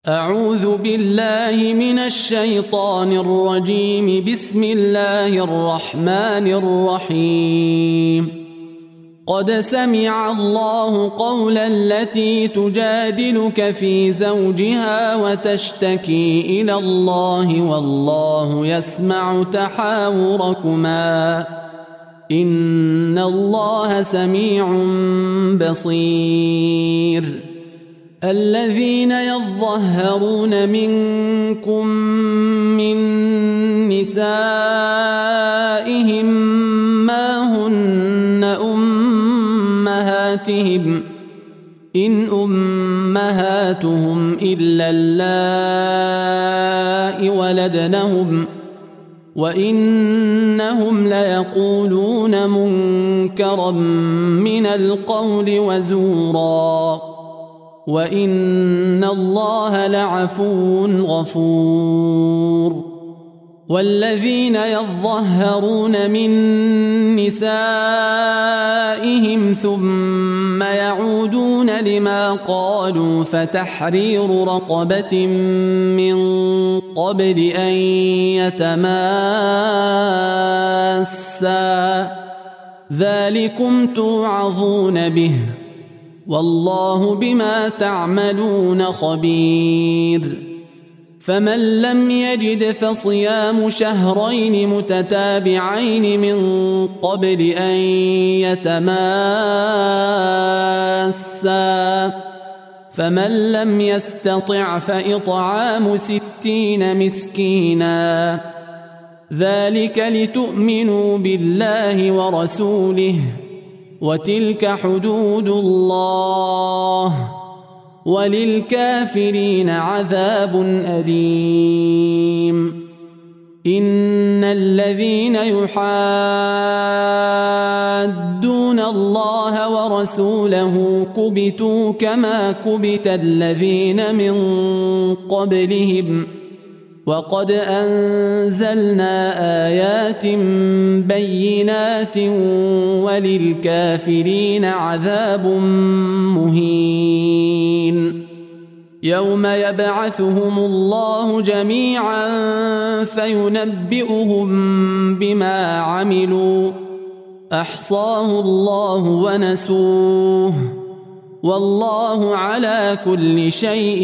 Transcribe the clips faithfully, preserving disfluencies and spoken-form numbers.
أعوذ بالله من الشيطان الرجيم. بسم الله الرحمن الرحيم. قد سمع الله قول التي تجادلك في زوجها وتشتكي إلى الله والله يسمع تحاوركما إن الله سميع بصير. الذين يظهرون منكم من نسائهم ما هن أمهاتهم إن أمهاتهم إلا اللائي ولدنهم وإنهم ليقولون منكرا من القول وزورا وإن الله لعفو غفور. والذين يظهرون من نسائهم ثم يعودون لما قالوا فتحرير رقبة من قبل أن يتماسا ذلكم توعظون به والله بما تعملون خبير. فمن لم يجد فصيام شهرين متتابعين من قبل أن يتماسا فمن لم يستطع فإطعام ستين مسكينا ذلك لتؤمنوا بالله ورسوله وتلك حدود الله وللكافرين عذاب أليم. إن الذين يحادون الله ورسوله كبتوا كما كبت الذين من قبلهم وقد أنزلنا آيات بينات وللكافرين عذاب مهين. يوم يبعثهم الله جميعا فينبئهم بما عملوا أحصاه الله ونسوه والله على كل شيء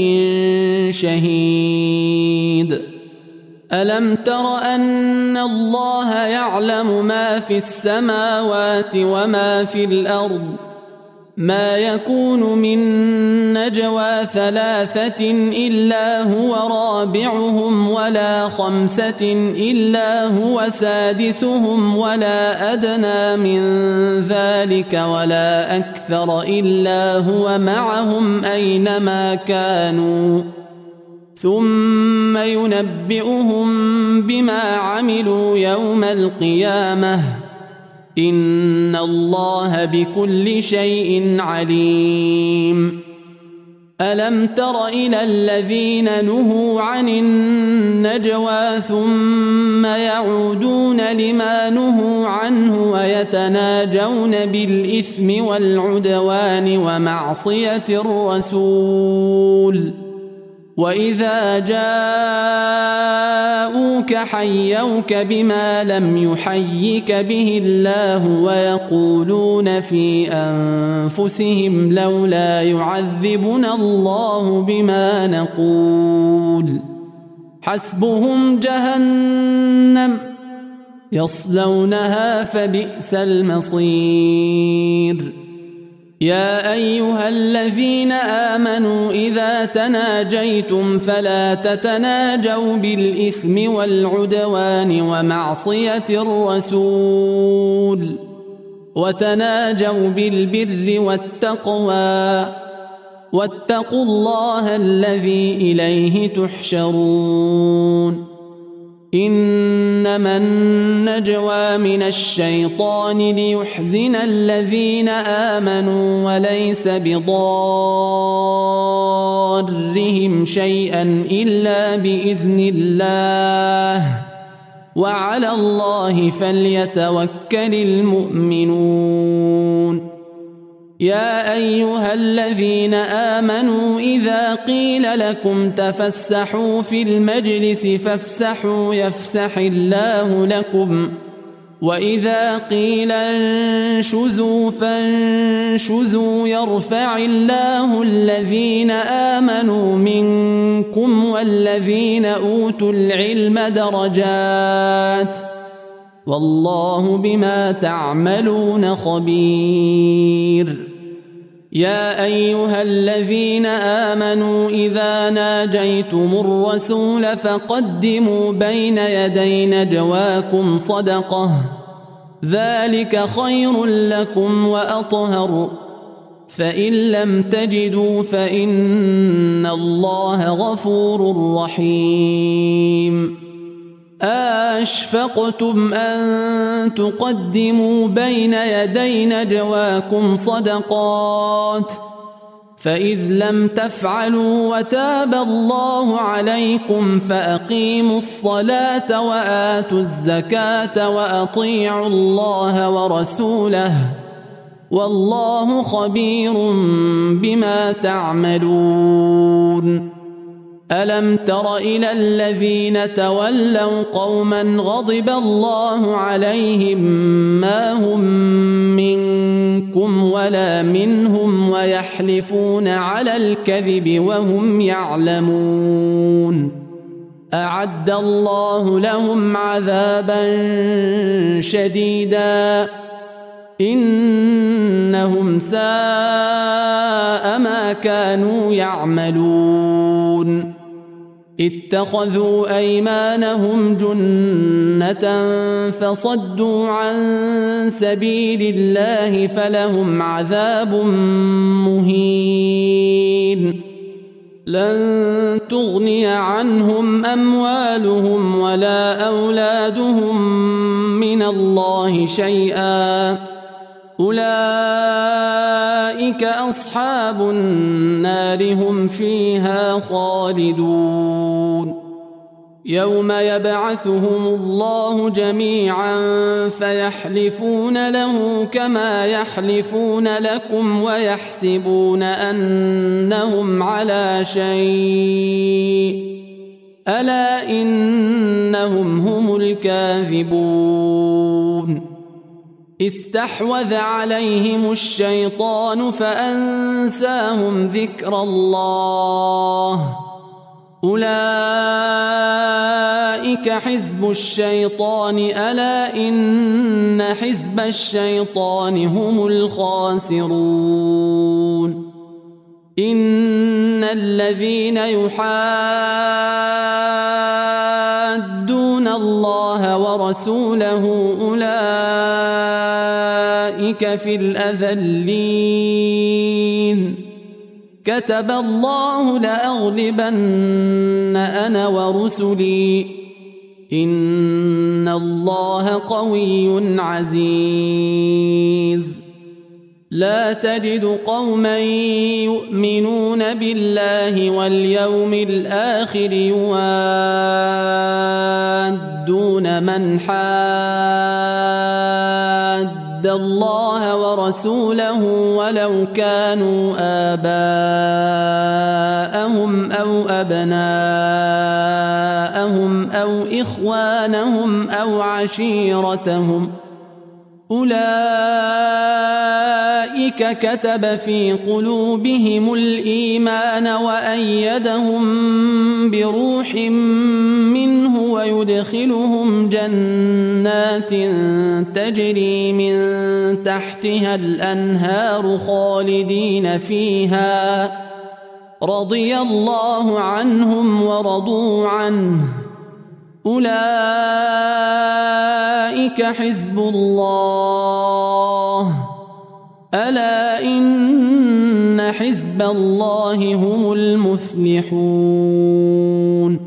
شهيد. ألم تر أن الله يعلم ما في السماوات وما في الأرض ما يكون من نجوى ثلاثة إلا هو رابعهم ولا خمسة إلا هو سادسهم ولا أدنى من ذلك ولا أكثر إلا هو معهم أينما كانوا ثم ينبئهم بما عملوا يوم القيامة إن الله بكل شيء عليم. ألم تر إلى الذين نهوا عن النجوى ثم يعودون لما نهوا عنه ويتناجون بالإثم والعدوان ومعصية الرسول وإذا جاءوك حيوك بما لم يحيك به الله ويقولون في أنفسهم لولا يعذبنا الله بما نقول حسبهم جهنم يصلونها فبئس المصير. يا أيها الذين آمنوا إذا تناجيتم فلا تتناجوا بالإثم والعدوان ومعصية الرسول وتناجوا بالبر والتقوى واتقوا الله الذي إليه تحشرون. إنما النجوى من الشيطان ليحزن الذين آمنوا وليس بضارهم شيئا إلا بإذن الله وعلى الله فليتوكل المؤمنون. يا أيها الذين آمنوا إذا قيل لكم تفسحوا في المجلس فافسحوا يفسح الله لكم وإذا قيل انشزوا فانشزوا يرفع الله الذين آمنوا منكم والذين أوتوا العلم درجات والله بما تعملون خبير. يا أيها الذين آمنوا إذا ناجيتم الرسول فقدموا بين يدي نجواكم صدقة ذلك خير لكم وأطهر فإن لم تجدوا فإن الله غفور رحيم. أشفقتم أن تقدموا بين يدي نجواكم صدقات فإذ لم تفعلوا وتاب الله عليكم فأقيموا الصلاة وآتوا الزكاة وأطيعوا الله ورسوله والله خبير بما تعملون. ألم تر إلى الذين تولوا قوما غضب الله عليهم ما هم منكم ولا منهم ويحلفون على الكذب وهم يعلمون أعد الله لهم عذابا شديدا إنهم ساء ما كانوا يعملون. اتخذوا أيمانهم جنة فصدوا عن سبيل الله فلهم عذاب مهين. لن تغني عنهم أموالهم ولا أولادهم من الله شيئا أولئك أصحاب النار هم فيها خالدون. يوم يبعثهم الله جميعا فيحلفون له كما يحلفون لكم ويحسبون أنهم على شيء ألا إنهم هم الكاذبون. استحوذ عليهم الشيطان فأنساهم ذكر الله أولئك حزب الشيطان ألا إن حزب الشيطان هم الخاسرون. إن الذين يحادون الله ورسوله أولئك في الأذلين كتب الله لأغلبن أنا ورسلي إن الله قوي عزيز. لا تجد قوما يؤمنون بالله واليوم الآخر يوادون من حاد الله ورسوله ولو كانوا آباءهم أو أبناءهم أو إخوانهم أو عشيرتهم أولئك كتب في قلوبهم الإيمان وأيدهم بروح منه ويدخلهم جنات تجري من تحتها الأنهار خالدين فيها رضي الله عنهم ورضوا عنه أولئك حزب الله ألا إن حزب الله هم المفلحون.